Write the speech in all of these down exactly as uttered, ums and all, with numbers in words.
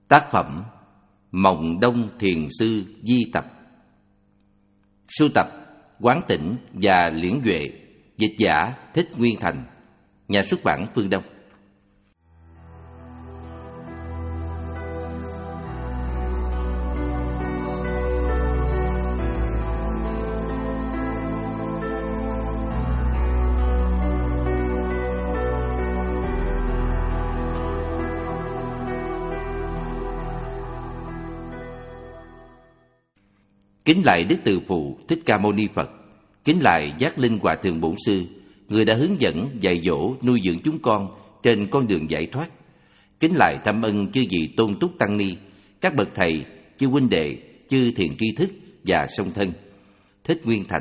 Tác phẩm Mộng Đông Thiền Sư Di Tập. Sưu tập Quán Tỉnh và Liễn Duệ. Dịch giả Thích Nguyên Thành. Nhà xuất bản Phương Đông. Kính lạy Đức Từ Phụ Thích Ca Mâu Ni Phật. Kính lạy Giác Linh Hòa Thượng Bổn Sư, người đã hướng dẫn, dạy dỗ, nuôi dưỡng chúng con trên con đường giải thoát. Kính lạy thâm ân chư vị tôn túc tăng ni, các bậc thầy, chư huynh đệ, chư thiện tri thức và song thân. Thích Nguyên Thành.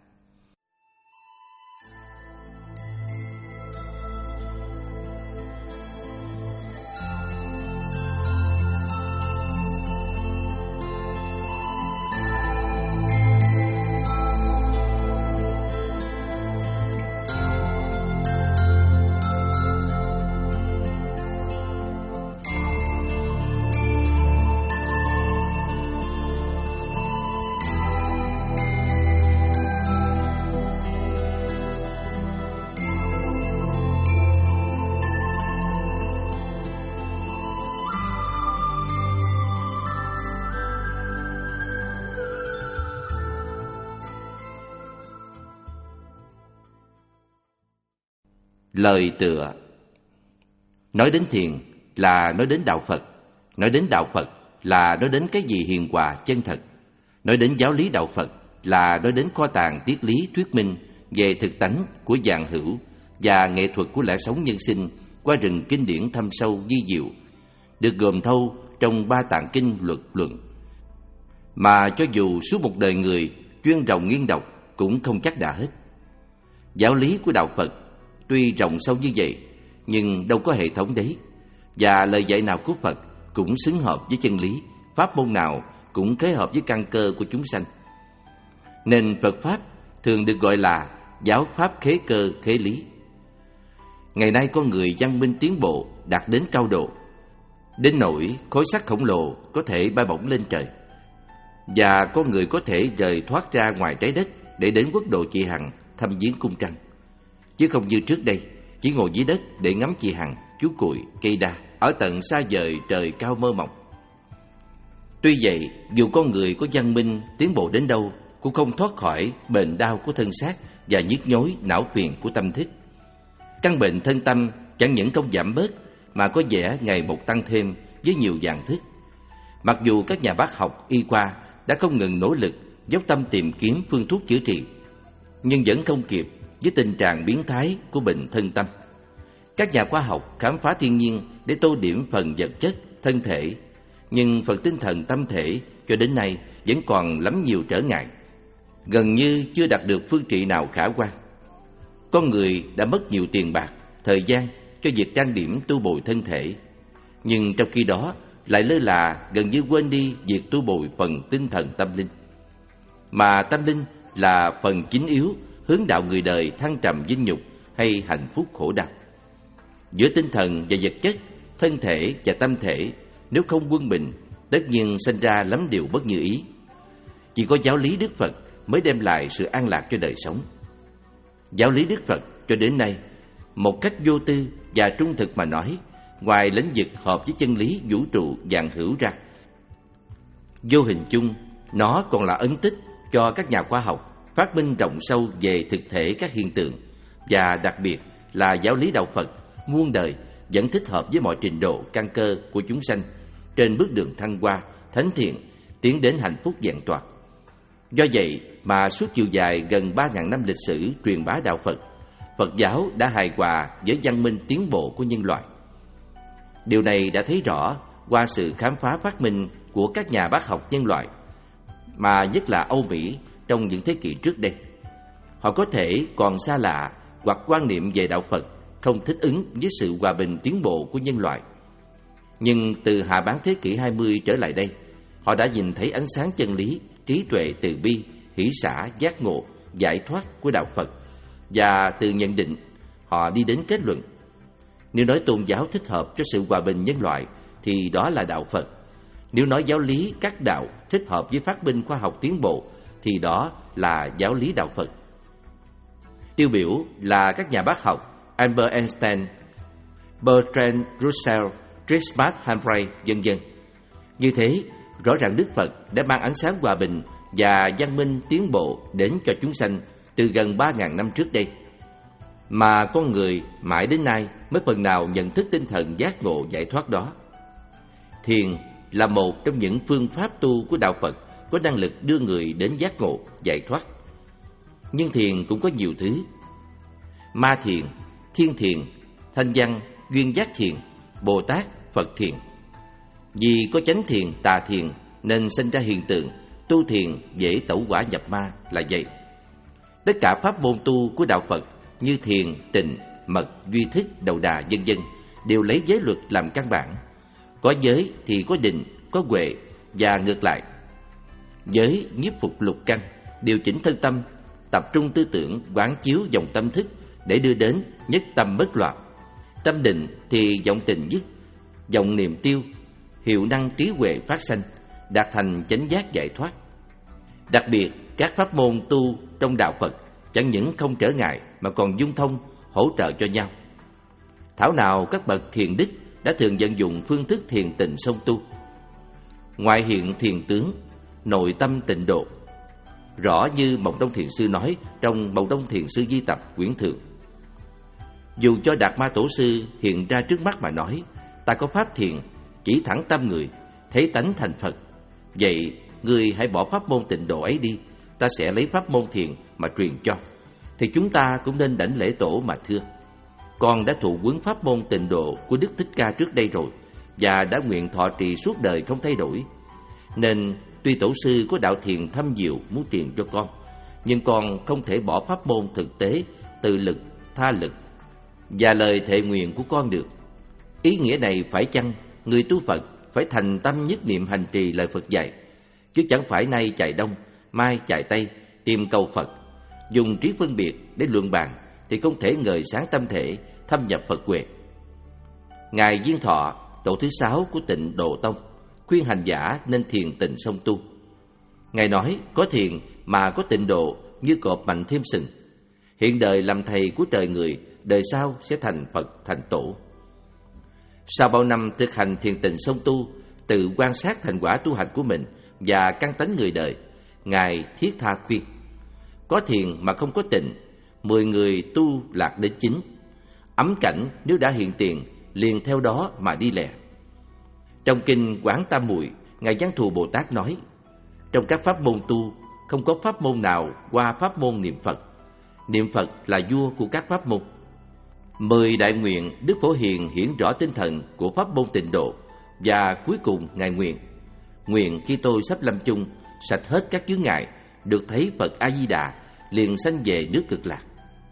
Lời tựa. Nói đến thiền là nói đến đạo Phật, nói đến đạo Phật là nói đến cái gì hiền hòa chân thật, nói đến giáo lý đạo Phật là nói đến kho tàng triết lý thuyết minh về thực tánh của vạn hữu và nghệ thuật của lẽ sống nhân sinh qua rừng kinh điển thâm sâu vi diệu, được gồm thâu trong ba tạng kinh luật luận, mà cho dù suốt một đời người chuyên ròng nghiên đọc cũng không chắc đã hết. Giáo lý của đạo Phật tuy rộng sâu như vậy, nhưng đâu có hệ thống đấy, và lời dạy nào của Phật cũng xứng hợp với chân lý, pháp môn nào cũng kết hợp với căn cơ của chúng sanh. Nên Phật Pháp thường được gọi là giáo pháp khế cơ khế lý. Ngày nay con người văn minh tiến bộ đạt đến cao độ, đến nỗi khối sắt khổng lồ có thể bay bổng lên trời, và con người có thể rời thoát ra ngoài trái đất để đến quốc độ chị Hằng thăm viếng cung trăng, chứ không như trước đây chỉ ngồi dưới đất để ngắm chị Hằng, chú Cuội, cây đa ở tận xa vời trời cao mơ mộng. Tuy vậy, dù con người có văn minh tiến bộ đến đâu cũng không thoát khỏi bệnh đau của thân xác và nhức nhối não phiền của tâm thức. Căn bệnh thân tâm chẳng những không giảm bớt mà có vẻ ngày một tăng thêm với nhiều dạng thức. Mặc dù các nhà bác học y khoa đã không ngừng nỗ lực dốc tâm tìm kiếm phương thuốc chữa trị, nhưng vẫn không kịp với tình trạng biến thái của bệnh thân tâm. Các nhà khoa học khám phá thiên nhiên để tô điểm phần vật chất, thân thể, nhưng phần tinh thần tâm thể cho đến nay vẫn còn lắm nhiều trở ngại, gần như chưa đạt được phương trị nào khả quan. Con người đã mất nhiều tiền bạc, thời gian cho việc trang điểm tu bồi thân thể, nhưng trong khi đó lại lơ là gần như quên đi việc tu bồi phần tinh thần tâm linh. Mà tâm linh là phần chính yếu hướng đạo người đời thăng trầm vinh nhục hay hạnh phúc khổ đau. Giữa tinh thần và vật chất, thân thể và tâm thể nếu không quân bình, tất nhiên sinh ra lắm điều bất như ý. Chỉ có giáo lý Đức Phật mới đem lại sự an lạc cho đời sống. Giáo lý Đức Phật cho đến nay, một cách vô tư và trung thực mà nói, ngoài lĩnh vực hợp với chân lý vũ trụ vạn hữu ra, vô hình chung nó còn là ấn tích cho các nhà khoa học phát minh rộng sâu về thực thể các hiện tượng, và đặc biệt là giáo lý đạo Phật muôn đời vẫn thích hợp với mọi trình độ căn cơ của chúng sanh trên bước đường thăng hoa, thánh thiện, tiến đến hạnh phúc vẹn toàn. Do vậy mà suốt chiều dài gần ba ngàn năm lịch sử truyền bá đạo Phật, Phật giáo đã hài hòa với văn minh tiến bộ của nhân loại. Điều này đã thấy rõ qua sự khám phá phát minh của các nhà bác học nhân loại, mà nhất là Âu Mỹ trong những thế kỷ trước đây. Họ có thể còn xa lạ hoặc quan niệm về đạo Phật không thích ứng với sự hòa bình tiến bộ của nhân loại. Nhưng từ hạ bán thế kỷ hai mươi trở lại đây, họ đã nhìn thấy ánh sáng chân lý, trí tuệ từ bi, hỷ xả, giác ngộ, giải thoát của đạo Phật, và từ nhận định họ đi đến kết luận: nếu nói tôn giáo thích hợp cho sự hòa bình nhân loại thì đó là đạo Phật. Nếu nói giáo lý các đạo thích hợp với phát minh khoa học tiến bộ thì đó là giáo lý đạo Phật. Tiêu biểu là các nhà bác học Albert Einstein, Bertrand Russell, Trismas Humphrey, vân vân. Như thế, rõ ràng Đức Phật đã mang ánh sáng hòa bình và văn minh tiến bộ đến cho chúng sanh từ gần ba ngàn năm trước đây. Mà con người mãi đến nay mới phần nào nhận thức tinh thần giác ngộ giải thoát đó. Thiền là một trong những phương pháp tu của đạo Phật có năng lực đưa người đến giác ngộ, giải thoát. Nhưng thiền cũng có nhiều thứ: ma thiền, thiên thiền, thanh văn, duyên giác thiền, Bồ Tát, Phật thiền. Vì có chánh thiền, tà thiền nên sinh ra hiện tượng tu thiền dễ tẩu hỏa nhập ma là vậy. Tất cả pháp môn tu của đạo Phật như thiền, tịnh, mật, duy thức, đầu đà, vân vân đều lấy giới luật làm căn bản. Có giới thì có định, có huệ và ngược lại. Giới nhiếp phục lục căn, điều chỉnh thân tâm, tập trung tư tưởng, quán chiếu dòng tâm thức để đưa đến nhất tâm bất loạn. Tâm định thì vọng tình dứt, vọng niệm tiêu, hiệu năng trí huệ phát sanh, đạt thành chánh giác giải thoát. Đặc biệt, các pháp môn tu trong đạo Phật chẳng những không trở ngại mà còn dung thông, hỗ trợ cho nhau. Thảo nào các bậc thiền đức đã thường vận dụng phương thức thiền tịnh song tu. Ngoại hiện thiền tướng, nội tâm tịnh độ, rõ như Mộng Đông Thiền Sư nói trong Mộng Đông Thiền Sư Di Tập quyển thượng. Dù cho Đạt Ma Tổ Sư hiện ra trước mắt mà nói, ta có pháp thiền, chỉ thẳng tâm người, thấy tánh thành Phật. Vậy người hãy bỏ pháp môn tịnh độ ấy đi, ta sẽ lấy pháp môn thiền mà truyền cho. Thì chúng ta cũng nên đảnh lễ tổ mà thưa: con đã thụ huấn pháp môn tịnh độ của Đức Thích Ca trước đây rồi, và đã nguyện thọ trì suốt đời không thay đổi. Nên tuy tổ sư có đạo thiền thâm diệu muốn truyền cho con, nhưng con không thể bỏ pháp môn thực tế, tự lực, tha lực và lời thệ nguyện của con được. Ý nghĩa này phải chăng người tu Phật phải thành tâm nhất niệm hành trì lời Phật dạy, chứ chẳng phải nay chạy đông, mai chạy tây tìm cầu Phật, dùng trí phân biệt để luận bàn thì không thể ngời sáng tâm thể, thâm nhập Phật huệ. Ngài Diên Thọ, tổ thứ sáu của Tịnh Độ Tông, khuyên hành giả nên thiền tịnh song tu. Ngài nói có thiền mà có tịnh độ như cọp mạnh thêm sừng. Hiện đời làm thầy của trời người, đời sau sẽ thành Phật thành tổ. Sau bao năm thực hành thiền tịnh song tu, tự quan sát thành quả tu hành của mình và căn tánh người đời, Ngài thiết tha khuyên: có thiền mà không có tịnh, mười người tu lạc đến chính. Ấm cảnh nếu đã hiện tiền, liền theo đó mà đi lẹ. Trong kinh Quán Tam Muội, Ngài Văn Thù Bồ Tát nói: trong các pháp môn tu, không có pháp môn nào qua pháp môn niệm Phật. Niệm Phật là vua của các pháp môn. Mười đại nguyện Đức Phổ Hiền hiển rõ tinh thần của pháp môn tịnh độ, và cuối cùng Ngài nguyện: nguyện khi tôi sắp lâm chung, sạch hết các chướng ngại, được thấy Phật A Di Đà, liền sanh về nước Cực Lạc.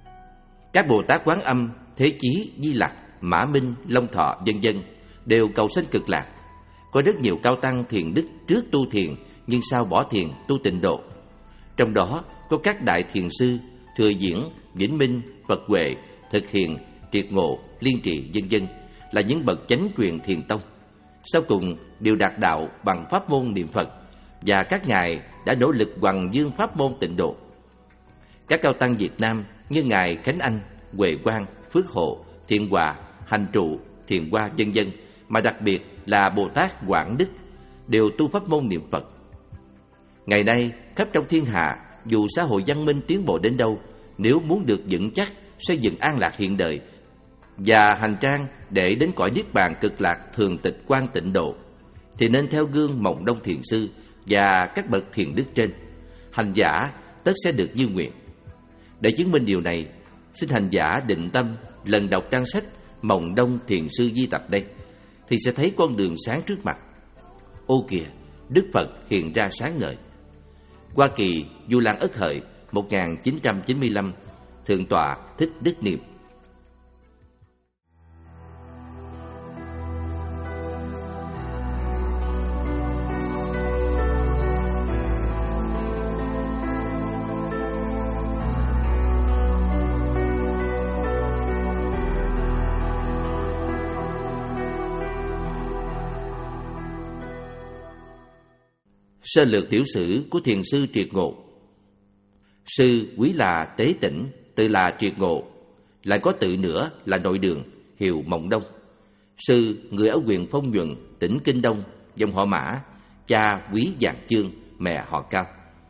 Các Bồ Tát Quán Âm, Thế Chí, Di Lặc, Mã Minh, Long Thọ, vân vân đều cầu sanh Cực Lạc. Có rất nhiều cao tăng thiền đức trước tu thiền nhưng sau bỏ thiền tu tịnh độ. Trong đó có các đại thiền sư Thừa Diễn, Vĩnh Minh, Phật Huệ, Thực Hiền, Triệt Ngộ, Liên Trì, vân vân là những bậc chánh truyền thiền tông. Sau cùng đều đạt đạo bằng pháp môn niệm Phật, và các ngài đã nỗ lực hoằng dương pháp môn tịnh độ. Các cao tăng Việt Nam như ngài Khánh Anh, Huệ Quang, Phước Hộ, Thiện Hòa, Hành Trụ, Thiền Hoa, vân vân, mà đặc biệt là Bồ Tát Quảng Đức đều tu pháp môn niệm Phật. Ngày nay khắp trong thiên hạ, dù xã hội văn minh tiến bộ đến đâu, nếu muốn được vững chắc, xây dựng an lạc hiện đời và hành trang để đến cõi niết bàn cực lạc thường tịch quan tịnh độ, thì nên theo gương Mộng Đông Thiền Sư và các bậc thiền đức trên. Hành giả tất sẽ được như nguyện. Để chứng minh điều này, xin hành giả định tâm lần đọc trang sách Mộng Đông Thiền Sư Di Tập đây, thì sẽ thấy con đường sáng trước mặt. Ô kìa, Đức Phật hiện ra sáng ngời. Hoa Kỳ, Du Lan Ất Hợi, một nghìn chín trăm chín mươi lăm, Thượng tọa Thích Đức Niệm. Sơ lược tiểu sử của thiền sư Triệt Ngộ. Sư quý là Tế Tĩnh, tự là Triệt Ngộ, lại có tự nữa là Nội Đường, hiệu Mộng Đông. Sư người ở huyện Phong Nhuận, tỉnh Kinh Đông, dòng họ Mã, cha quý Giàng Chương, mẹ họ Cao.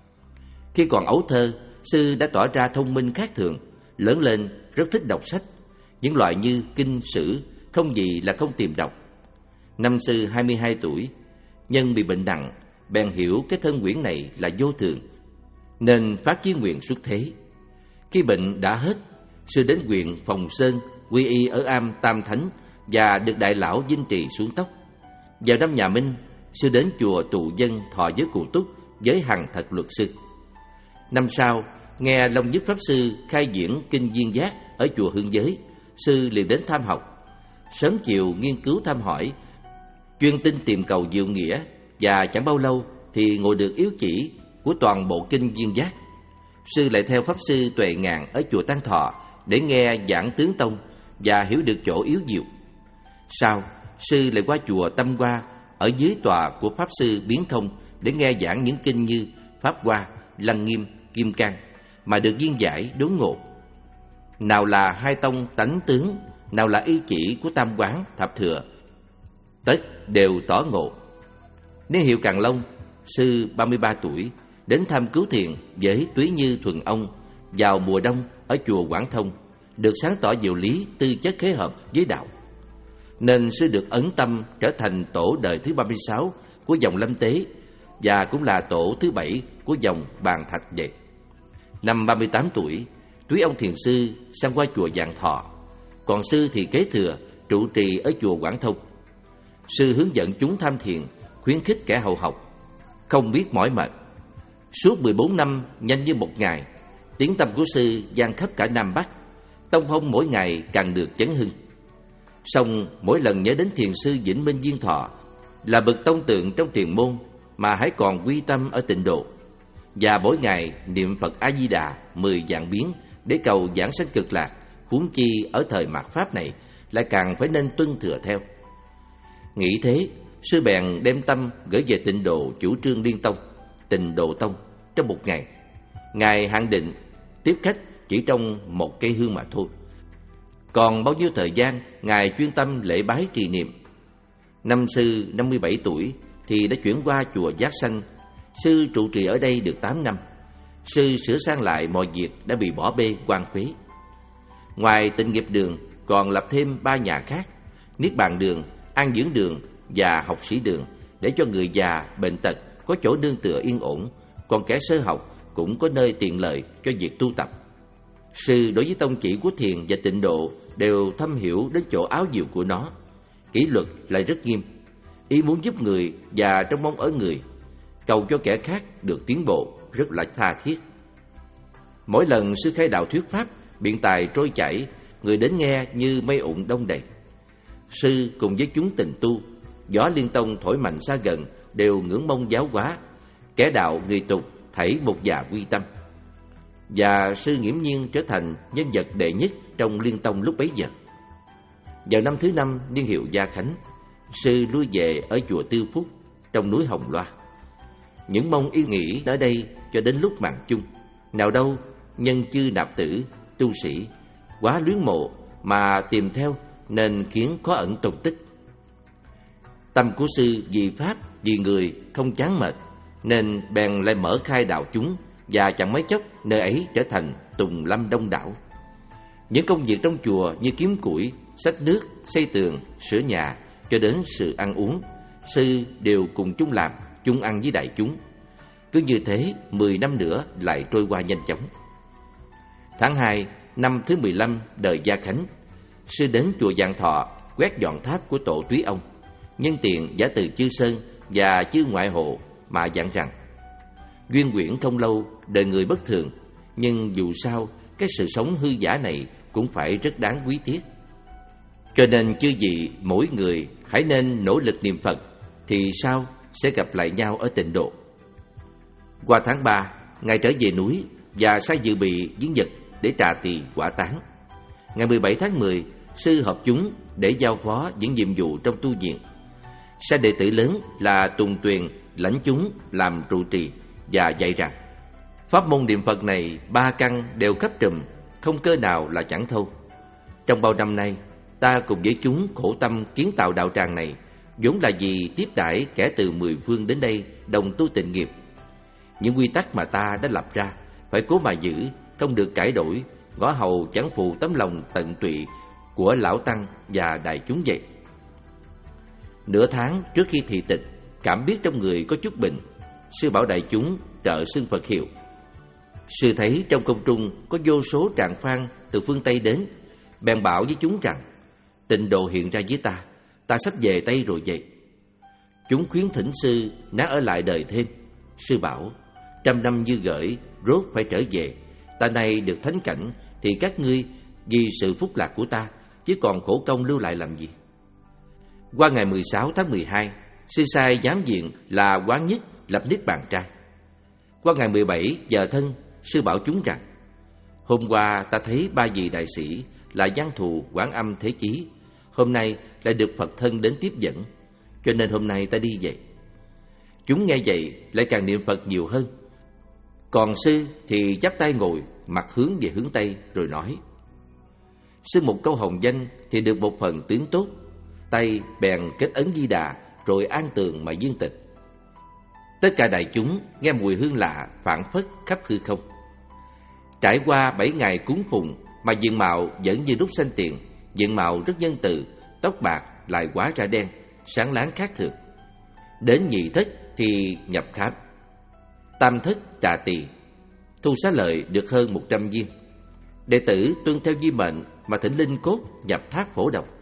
Khi còn ấu thơ, sư đã tỏ ra thông minh khác thường, lớn lên rất thích đọc sách, những loại như kinh sử, không gì là không tìm đọc. Năm sư hai mươi hai tuổi, nhân bị bệnh nặng, bèn hiểu cái thân quyển này là vô thường, nên phát chí nguyện xuất thế. Khi bệnh đã hết, sư đến huyện Phòng Sơn, quy y ở am Tam Thánh và được đại lão Vinh Trì xuống tóc. Vào năm nhà Minh, sư đến chùa tụ dân thọ giới Cụ Túc với Hằng Thật Luật Sư. Năm sau, nghe Long Nhất Pháp Sư khai diễn kinh Duyên Giác ở chùa Hương Giới, sư liền đến tham học. Sớm chiều nghiên cứu thăm hỏi, chuyên tinh tìm cầu diệu nghĩa, và chẳng bao lâu thì ngồi được yếu chỉ của toàn bộ kinh Duyên Giác. Sư lại theo Pháp Sư Tuệ Ngạn ở chùa Tăng Thọ để nghe giảng tướng tông và hiểu được chỗ yếu diệu. Sau, sư lại qua chùa Tâm Hoa ở dưới tòa của Pháp Sư Biến Thông để nghe giảng những kinh như Pháp Hoa, Lăng Nghiêm, Kim Cang mà được viên giải đốn ngộ. Nào là hai tông tánh tướng, nào là y chỉ của Tam Quán, Thập Thừa, tất đều tỏ ngộ. Niên hiệu Càn Long, sư ba mươi ba tuổi, đến thăm cứu thiền với Túy Như Thuần Ông vào mùa đông ở chùa Quảng Thông, được sáng tỏ diệu lý tư chất khế hợp với đạo, nên sư được ấn tâm trở thành tổ đời thứ ba mươi sáu của dòng Lâm Tế và cũng là tổ thứ bảy của dòng Bàn Thạch vậy. Năm ba mươi tám tuổi, Túy Ông thiền sư sang qua chùa Vạn Thọ, còn sư thì kế thừa trụ trì ở chùa Quảng Thông. Sư hướng dẫn chúng tham thiền, khuyến khích kẻ hậu học, không biết mỏi mệt. Suốt mười bốn năm nhanh như một ngày, tiếng tăm của sư vang khắp cả Nam Bắc, tông phong mỗi ngày càng được chấn hưng. Song mỗi lần nhớ đến thiền sư Vĩnh Minh Viên Thọ là bậc tông tượng trong thiền môn mà hãy còn quy tâm ở tịnh độ, và mỗi ngày niệm Phật A Di Đà mười vạn biến để cầu giảng sanh cực lạc, huống chi ở thời mạt pháp này lại càng phải nên tuân thừa theo. Nghĩ thế, sư bèn đem tâm gửi về tịnh độ chủ trương Liên Tông, Tịnh Độ Tông trong một ngày. Ngài hạn định tiếp khách chỉ trong một cây hương mà thôi. Còn bao nhiêu thời gian, Ngài chuyên tâm lễ bái trì niệm. Năm sư năm mươi bảy tuổi thì đã chuyển qua chùa Giác Sanh. Sư trụ trì ở đây được tám năm. Sư sửa sang lại mọi việc đã bị bỏ bê hoang phế. Ngoài Tịnh Nghiệp Đường còn lập thêm ba nhà khác: Niết Bàn Đường, An Dưỡng Đường và Học Sĩ Đường, để cho người già bệnh tật có chỗ nương tựa yên ổn, còn kẻ sơ học cũng có nơi tiện lợi cho việc tu tập. Sư đối với tông chỉ của thiền và tịnh độ đều thâm hiểu đến chỗ áo diệu của nó. Kỷ luật lại rất nghiêm, ý muốn giúp người và trong mong ở người, cầu cho kẻ khác được tiến bộ rất là tha thiết. Mỗi lần sư khai đạo thuyết pháp, biện tài trôi chảy, người đến nghe như mây ụng đông đầy. Sư cùng với chúng tịnh tu, gió Liên Tông thổi mạnh xa gần đều ngưỡng mong giáo hóa, kẻ đạo người tục thảy một già quy tâm. Và sư nghiễm nhiên trở thành nhân vật đệ nhất trong Liên Tông lúc bấy giờ. Vào năm thứ năm niên hiệu Gia Khánh, sư lui về ở chùa Tiêu Phúc trong núi Hồng Loa. Những mong ý nghĩ ở đây cho đến lúc mạng chung, nào đâu nhân chư nạp tử, tu sĩ quá luyến mộ mà tìm theo, nên khiến khó ẩn tồn tích. Tâm của sư vì pháp, vì người không chán mệt, nên bèn lại mở khai đạo chúng, và chẳng mấy chốc nơi ấy trở thành tùng lâm đông đảo. Những công việc trong chùa như kiếm củi, xách nước, xây tường, sửa nhà, cho đến sự ăn uống, sư đều cùng chung làm, chung ăn với đại chúng. Cứ như thế, mười năm nữa lại trôi qua nhanh chóng. Tháng hai năm thứ mười lăm đời Gia Khánh, sư đến chùa Vạn Thọ quét dọn tháp của tổ Túy Ông, nhân tiện giả từ chư sơn và chư ngoại hộ mà dặn rằng: duyên quyển không lâu, đời người bất thường, nhưng dù sao cái sự sống hư giả này cũng phải rất đáng quý tiếc. Cho nên chư vị mỗi người hãy nên nỗ lực niệm Phật, thì sau sẽ gặp lại nhau ở tịnh độ. Qua tháng ba, Ngài trở về núi và sai dự bị viếng vật để trà tỳ quả tán. Ngày mười bảy tháng mười, sư họp chúng để giao phó những nhiệm vụ trong tu viện. Sai đệ tử lớn là Tùng Tuyền lãnh chúng làm trụ trì và dạy rằng pháp môn niệm Phật này ba căn đều khắp trùm, không cơ nào là chẳng thâu. Trong bao năm nay, ta cùng với chúng khổ tâm kiến tạo đạo tràng này vốn là vì tiếp đãi kẻ từ mười phương đến đây đồng tu tịnh nghiệp. Những quy tắc mà ta đã lập ra phải cố mà giữ, không được cải đổi, ngõ hầu chẳng phụ tấm lòng tận tụy của lão tăng và đại chúng vậy. Nửa tháng trước khi thị tịch, cảm biết trong người có chút bệnh, sư bảo đại chúng trợ xưng Phật hiệu. Sư thấy trong không trung có vô số trạng phan từ phương Tây đến, bèn bảo với chúng rằng tịnh độ hiện ra với ta, ta sắp về Tây rồi vậy. Chúng khuyến thỉnh sư nán ở lại đời thêm. Sư bảo trăm năm như gửi, rốt phải trở về. Ta nay được thánh cảnh thì các ngươi vì sự phúc lạc của ta, chứ còn khổ công lưu lại làm gì. Qua ngày mười sáu tháng mười hai, sư sai giám diện là Quán Nhất lập niết bàn trai. Qua ngày mười bảy giờ thân, sư bảo chúng rằng hôm qua ta thấy ba vị đại sĩ là Văn Thù, Quán Âm, Thế Chí, hôm nay lại được Phật thân đến tiếp dẫn, cho nên hôm nay ta đi vậy. Chúng nghe vậy lại càng niệm Phật nhiều hơn. Còn sư thì chắp tay ngồi, mặt hướng về hướng Tây rồi nói: sư một câu hồng danh thì được một phần tiếng tốt. Tay bèn kết ấn Di Đà rồi an tường mà viên tịch. Tất cả đại chúng nghe mùi hương lạ phảng phất khắp hư không. Trải qua bảy ngày cúng phụng mà diện mạo vẫn như lúc sanh tiền, diện mạo rất nhân từ, tóc bạc lại hóa ra đen, sáng láng khác thường. Đến nhị thất thì nhập khám, tam thất trà tỳ, thu xá lợi được hơn một trăm viên. Đệ tử tuân theo di mệnh mà thỉnh linh cốt nhập tháp Phổ Độc.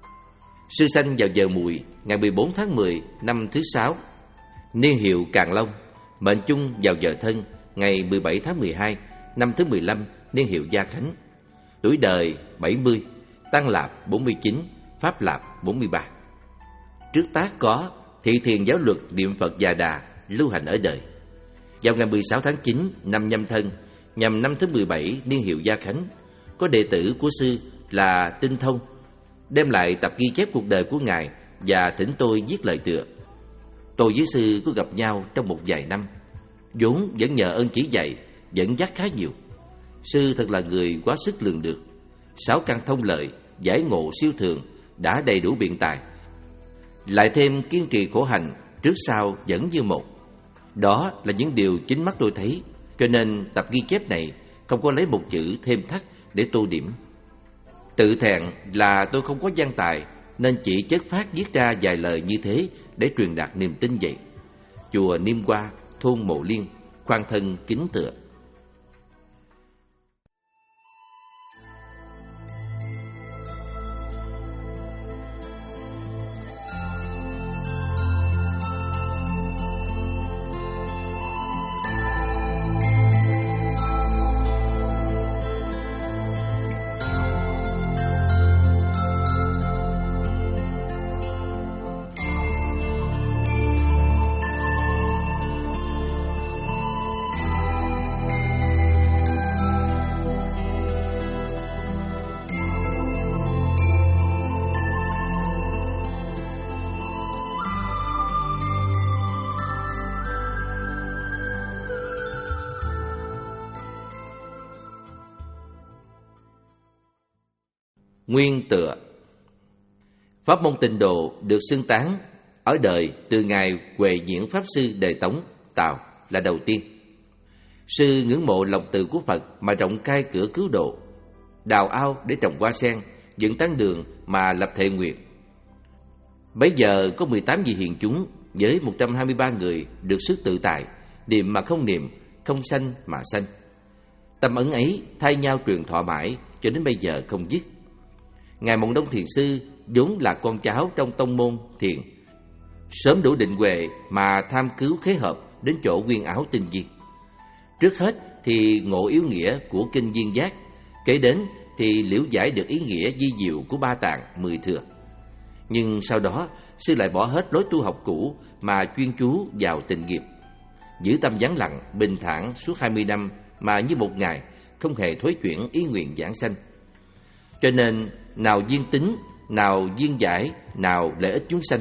Sư sanh vào giờ mùi ngày mười bốn tháng mười năm thứ sáu, niên hiệu Càn Long, mệnh chung vào giờ thân ngày mười bảy tháng mười hai năm thứ mười lăm, niên hiệu Gia Khánh. Tuổi đời bảy mươi, Tăng Lạp bốn mươi chín, Pháp Lạp bốn mươi ba. Trước tác có thị thiền giáo luật niệm Phật Già Đà lưu hành ở đời. Vào ngày mười sáu tháng chín năm Nhâm Thân, nhằm năm thứ mười bảy niên hiệu Gia Khánh, có đệ tử của sư là Tinh Thông đem lại tập ghi chép cuộc đời của ngài và thỉnh tôi viết lời tựa. Tôi với sư có gặp nhau trong một vài năm, vốn vẫn nhờ ơn chỉ dạy dẫn dắt khá nhiều. Sư thật là người quá sức lường được, sáu căn thông lợi, giải ngộ siêu thường, đã đầy đủ biện tài, lại thêm kiên trì khổ hành, trước sau vẫn như một. Đó là những điều chính mắt tôi thấy, cho nên tập ghi chép này không có lấy một chữ thêm thắt để tô điểm. Tự thẹn là tôi không có văn tài, nên chỉ chất phát viết ra vài lời như thế để truyền đạt niềm tin vậy. Chùa Niêm Hoa, thôn Mộ Liên, khoan thân kính tựa. Nguyên tựa. Pháp môn Tịnh Độ được xưng tán ở đời từ ngày Huệ Diễn Pháp Sư đời Tống, Tào là đầu tiên. Sư ngưỡng mộ lòng từ của Phật mà rộng khai cửa cứu độ, đào ao để trồng hoa sen, dựng tán đường mà lập thệ nguyện. Bấy giờ có mười tám vị hiền chúng với một trăm hai mươi ba người được sức tự tại, niệm mà không niệm, không sanh mà sanh. Tâm ấn ấy thay nhau truyền thọ mãi cho đến bây giờ không dứt. Ngài Mộng Đông Thiền Sư vốn là con cháu trong tông môn thiền, sớm đủ định huệ mà tham cứu khế hợp đến chỗ Nguyên Áo tinh viên. Trước hết thì ngộ yếu nghĩa của kinh Viên Giác, kể đến thì liễu giải được ý nghĩa di diệu của ba tạng mười thừa. Nhưng sau đó sư lại bỏ hết lối tu học cũ mà chuyên chú vào tịnh nghiệp, giữ tâm vắng lặng bình thản suốt hai mươi năm mà như một ngày, không hề thối chuyển ý nguyện giảng sanh. Cho nên nào viên tính, nào viên giải, nào lợi ích chúng sanh,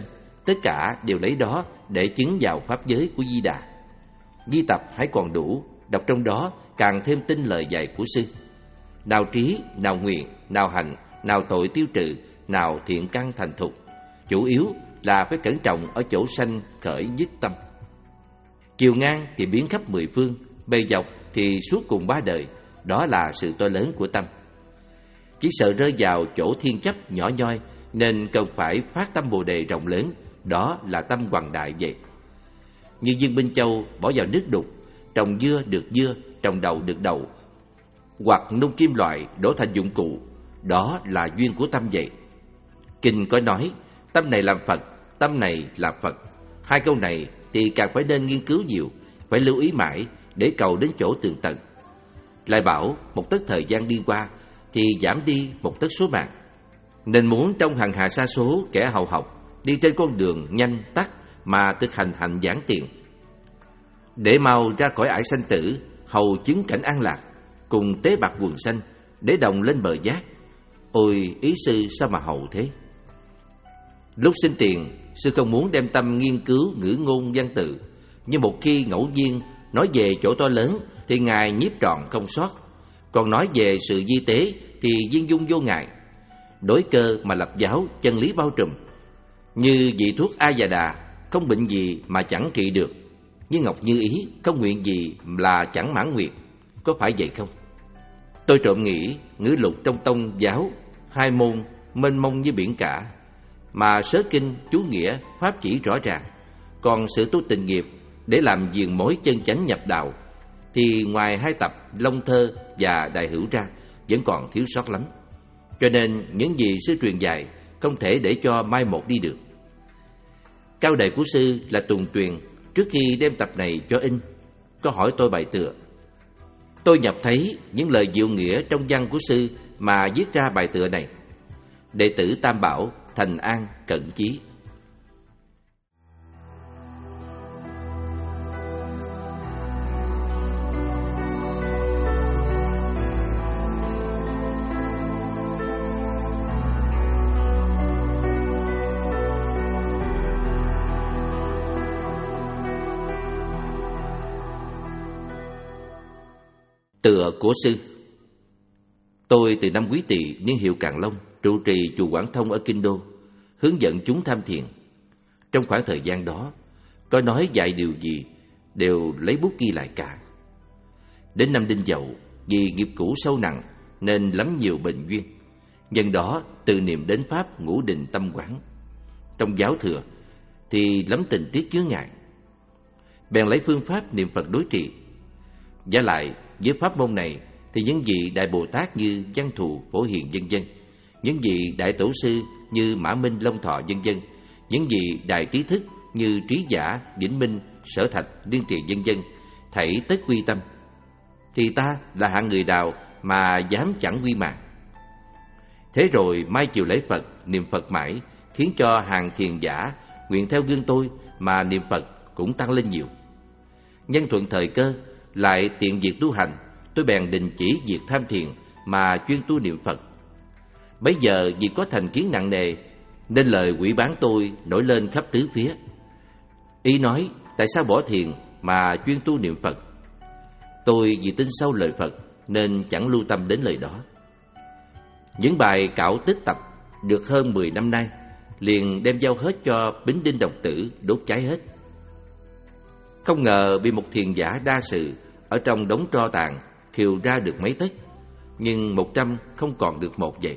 Tất cả đều lấy đó để chứng vào pháp giới của Di Đà. Di tập hãy còn đủ, đọc trong đó càng thêm tin lời dạy của sư. Nào trí, nào nguyện, nào hành, nào tội tiêu trừ, nào thiện căn thành thục. Chủ yếu là phải cẩn trọng ở chỗ sanh khởi nhất tâm. Chiều ngang thì biến khắp mười phương, bề dọc thì suốt cùng ba đời. Đó là sự to lớn của tâm. Chỉ sợ rơi vào chỗ thiên chấp nhỏ nhoi, nên cần phải phát tâm Bồ Đề rộng lớn. Đó là tâm hoằng đại vậy. Như Dương Minh Châu bỏ vào nước đục, trồng dưa được dưa, trồng đậu được đậu, hoặc nung kim loại đổ thành dụng cụ. Đó là duyên của tâm vậy. Kinh có nói, tâm này làm Phật, tâm này là Phật. Hai câu này thì càng phải nên nghiên cứu nhiều, phải lưu ý mãi để cầu đến chỗ tường tận. Lại bảo một tấc thời gian đi qua thì giảm đi một tấc số mạng. Nên muốn trong hằng hà sa số kẻ hậu học đi trên con đường nhanh tắt mà thực hành hạnh giảng tiền, để mau ra khỏi ải sanh tử, hầu chứng cảnh an lạc, cùng tế bạc quần sanh, để đồng lên bờ giác. Ôi ý sư sao mà hầu thế? Lúc sinh tiền, sư không muốn đem tâm nghiên cứu ngữ ngôn văn tự, nhưng một khi ngẫu nhiên nói về chỗ to lớn thì ngài nhiếp trọn không sót, còn nói về sự di tế thì viên dung vô ngại. Đối cơ mà lập giáo, chân lý bao trùm. Như vị thuốc A Già Đà, không bệnh gì mà chẳng trị được. Như ngọc như ý, không nguyện gì là chẳng mãn nguyện. Có phải vậy không? Tôi trộm nghĩ ngữ lục trong tông giáo hai môn mênh mông như biển cả, mà sớ kinh chú nghĩa pháp chỉ rõ ràng. Còn sự tu tình nghiệp để làm diền mối chân chánh nhập đạo thì ngoài hai tập Long Thơ và Đại Hữu ra vẫn còn thiếu sót lắm. Cho nên những gì sư truyền dạy không thể để cho mai một đi được. Cao đề của sư là Tùng Tuyền trước khi đem tập này cho in có hỏi tôi bài tựa. Tôi nhập thấy những lời diệu nghĩa trong văn của sư mà viết ra bài tựa này. Đệ tử Tam Bảo thành an cận chí. Tựa của sư. Tôi từ năm Quý Tỵ niên hiệu Càn Long trụ trì chùa Quảng Thông ở Kinh Đô, hướng dẫn chúng tham thiền. Trong khoảng thời gian đó, có nói dạy điều gì đều lấy bút ghi lại cả. Đến năm Đinh Dậu, vì nghiệp cũ sâu nặng nên lắm nhiều bệnh duyên. Nhân đó tự niệm đến pháp ngũ định tâm quán. Trong giáo thừa thì lắm tình tiết chướng ngại, bèn lấy phương pháp niệm Phật đối trị. Giả lại với pháp môn này thì những vị đại Bồ Tát như Văn Thù, Phổ Hiền vân vân, những vị đại tổ sư như Mã Minh, Long Thọ vân vân, những vị đại trí thức như Trí Giả, Vĩnh Minh, Sở Thạch, Liên Trì vân vân, thảy tất quy tâm. Thì ta là hạng người nào mà dám chẳng quy mạng? Thế rồi mai chiều lễ Phật, niệm Phật mãi, khiến cho hàng thiền giả nguyện theo gương tôi mà niệm Phật cũng tăng lên nhiều. Nhân thuận thời cơ, lại tiện việc tu hành, tôi bèn đình chỉ việc tham thiền mà chuyên tu niệm Phật. Bấy giờ vì có thành kiến nặng nề nên lời quỷ bán tôi nổi lên khắp tứ phía. Ý nói tại sao bỏ thiền mà chuyên tu niệm Phật. Tôi vì tin sâu lời Phật nên chẳng lưu tâm đến lời đó. Những bài cạo tích tập được hơn mười năm nay liền đem giao hết cho Bính Đinh Đồng Tử đốt cháy hết. Không ngờ bị một thiền giả đa sự ở trong đống tro tàn khiêu ra được mấy tấc, nhưng một trăm không còn được một vậy.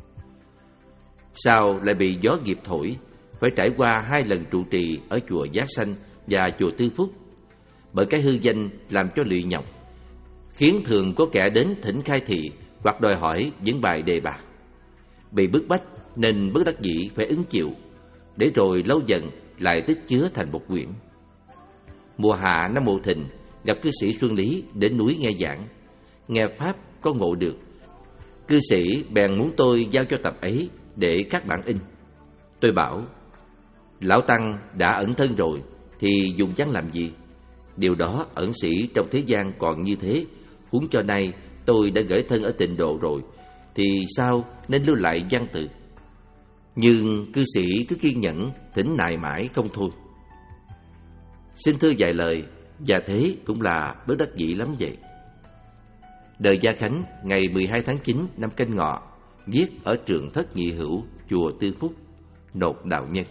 Sau lại bị gió nghiệp thổi, phải trải qua hai lần trụ trì ở chùa Giác Sanh và chùa Tư Phúc, bởi cái hư danh làm cho lụy nhọc, khiến thường có kẻ đến thỉnh khai thị hoặc đòi hỏi những bài đề bạc. Bị bức bách nên bất đắc dĩ phải ứng chịu, để rồi lâu dần lại tích chứa thành một quyển. Mùa hạ năm Mậu Thìn, gặp cư sĩ Xuân Lý đến núi nghe giảng, nghe pháp có ngộ được. Cư sĩ bèn muốn tôi giao cho tập ấy để các bạn in. Tôi bảo, lão tăng đã ẩn thân rồi thì dùng văn làm gì? Điều đó ẩn sĩ trong thế gian còn như thế, huống cho nay tôi đã gửi thân ở Tịnh Độ rồi thì sao nên lưu lại văn tự? Nhưng cư sĩ cứ kiên nhẫn thỉnh nài mãi không thôi. Xin thưa vài lời, và thế cũng là bất đắc dĩ lắm vậy. Đời Gia Khánh ngày mười hai tháng chín năm Canh Ngọ, viết ở trường Thất Nhị Hữu, chùa Tư Phúc, nộp đạo nhân.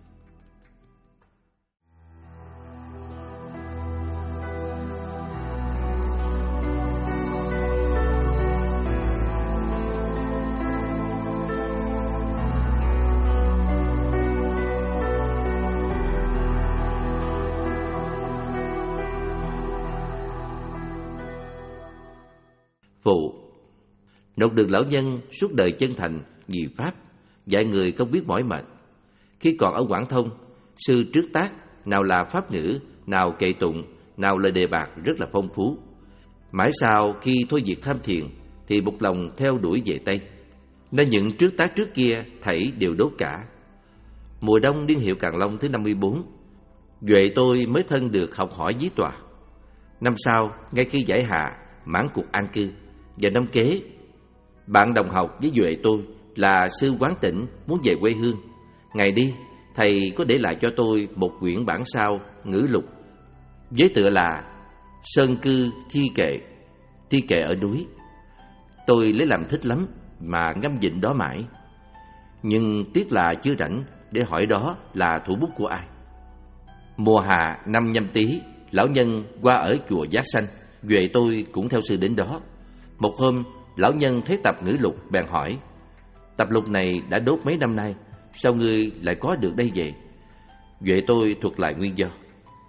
Phụ, nộp đường lão nhân suốt đời chân thành vì Pháp, dạy người không biết mỏi mệt. Khi còn ở Quảng Thông, sư trước tác nào là pháp ngữ, nào kệ tụng, nào lời đề bạt rất là phong phú. Mãi sau khi thôi việc tham thiền thì một lòng theo đuổi về Tây, nên những trước tác trước kia thảy đều đốt cả. Mùa đông niên hiệu Càn Long thứ năm mươi bốn, Duệ tôi mới thân được học hỏi dưới tòa. Năm sau, ngay khi giải hạ, mãn cuộc an cư, và năm kế, bạn đồng học với Duệ tôi là sư Quán Tịnh muốn về quê hương. Ngày đi, thầy có để lại cho tôi một quyển bản sao ngữ lục với tựa là Sơn Cư Thi Kệ, thi kệ ở núi. Tôi lấy làm thích lắm mà ngâm vịnh đó mãi, nhưng tiếc là chưa rảnh để hỏi đó là thủ bút của ai. Mùa hạ năm Nhâm Tý, lão nhân qua ở chùa Giác Sanh, Duệ tôi cũng theo sư đến đó. Một hôm, lão nhân thấy tập ngữ lục bèn hỏi: tập lục này đã đốt mấy năm nay, sao ngươi lại có được đây vậy? Duệ tôi thuật lại nguyên do.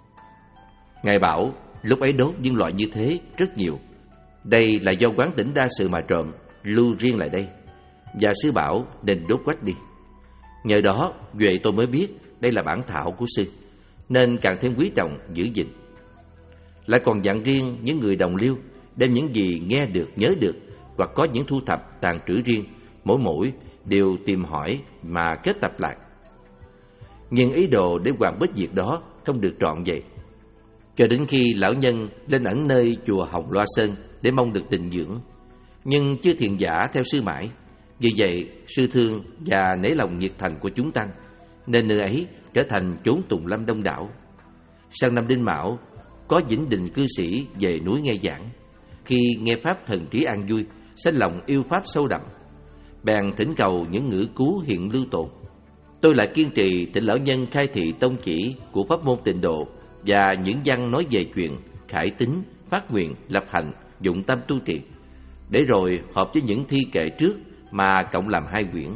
Ngài bảo lúc ấy đốt những loại như thế rất nhiều. Đây là do Quán Tĩnh đa sự mà trộm, lưu riêng lại đây. Và sư bảo nên đốt quách đi. Nhờ đó Duệ tôi mới biết đây là bản thảo của sư, nên càng thêm quý trọng giữ gìn. Lại còn dặn riêng những người đồng liêu đem những gì nghe được nhớ được, hoặc có những thu thập tàn trữ riêng, mỗi mỗi đều tìm hỏi mà kết tập lại. Nhưng ý đồ để hoàn bích việc đó không được trọn vậy. Cho đến khi lão nhân lên ẩn nơi chùa Hồng Loa Sơn để mong được tịnh dưỡng, nhưng chưa thiền giả theo sư mãi. Vì vậy sư thương và nể lòng nhiệt thành của chúng tăng, nên nơi ấy trở thành chốn tùng lâm đông đảo. Sang năm Đinh Mão, có Vĩnh Đình cư sĩ về núi nghe giảng. Khi nghe pháp thần trí an vui, sanh lòng yêu pháp sâu đậm, bèn thỉnh cầu những ngữ cú hiện lưu tồn. Tôi lại kiên trì thỉnh lão nhân khai thị tông chỉ của pháp môn Tịnh Độ và những văn nói về chuyện khải tính, phát nguyện, lập hành, dụng tâm tu trì, để rồi hợp với những thi kệ trước mà cộng làm hai quyển.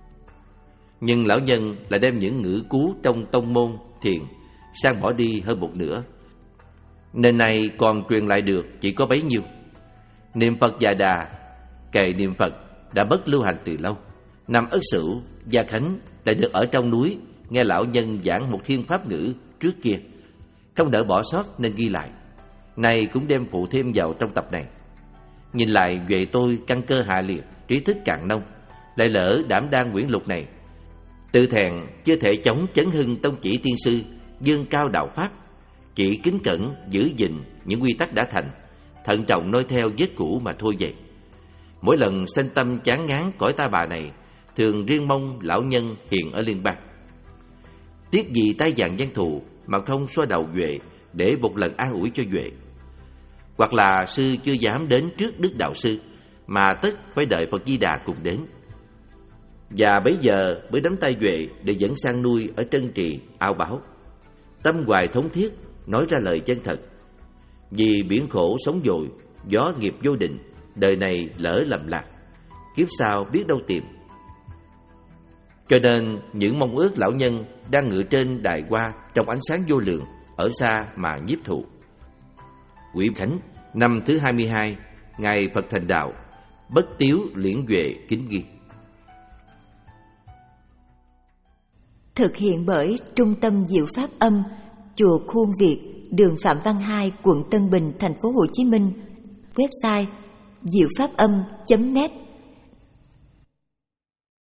Nhưng lão nhân lại đem những ngữ cú trong tông môn thiền sang bỏ đi hơn một nửa, nên nay còn truyền lại được chỉ có bấy nhiêu. Niệm Phật Già Đà, kệ niệm Phật đã bất lưu hành từ lâu. Năm Ất Sửu, Gia Khánh lại được ở trong núi nghe lão nhân giảng một thiên pháp ngữ trước kia, không đỡ bỏ sót nên ghi lại. Nay cũng đem phụ thêm vào trong tập này. Nhìn lại Duệ tôi căn cơ hạ liệt, trí thức cạn nông, lại lỡ đảm đang quyển lục này, tự thẹn chưa thể chống chấn hưng tông chỉ tiên sư, dương cao đạo pháp, chỉ kính cẩn giữ gìn những quy tắc đã thành, thận trọng noi theo vết cũ mà thôi vậy. Mỗi lần sanh tâm chán ngán cõi ta bà này, thường riêng mong lão nhân hiện ở liên bang. Tiếc gì tai vàng văn thù mà không xoa đầu Duệ để một lần an ủi cho Duệ. Hoặc là sư chưa dám đến trước Đức Đạo Sư, mà tất phải đợi Phật Di Đà cùng đến. Và bấy giờ mới đắm tay Duệ để dẫn sang nuôi ở Trân Trì, Ao Báo. Tâm hoài thống thiết, nói ra lời chân thật. Vì biển khổ sống dội, gió nghiệp vô định, đời này lỡ lầm lạc, kiếp sau biết đâu tìm. Cho nên những mong ước lão nhân đang ngự trên đài hoa trong ánh sáng vô lượng, ở xa mà nhiếp thụ. Quỷ Khánh năm thứ hai mươi hai, ngày Phật thành đạo, Bất Tiếu Liễn Duệ kính ghi. Thực hiện bởi Trung tâm Diệu Pháp Âm, chùa Khuôn Việt, đường Phạm Văn Hai, quận Tân Bình, thành phố Hồ Chí Minh. Website diệu pháp âm chấm net.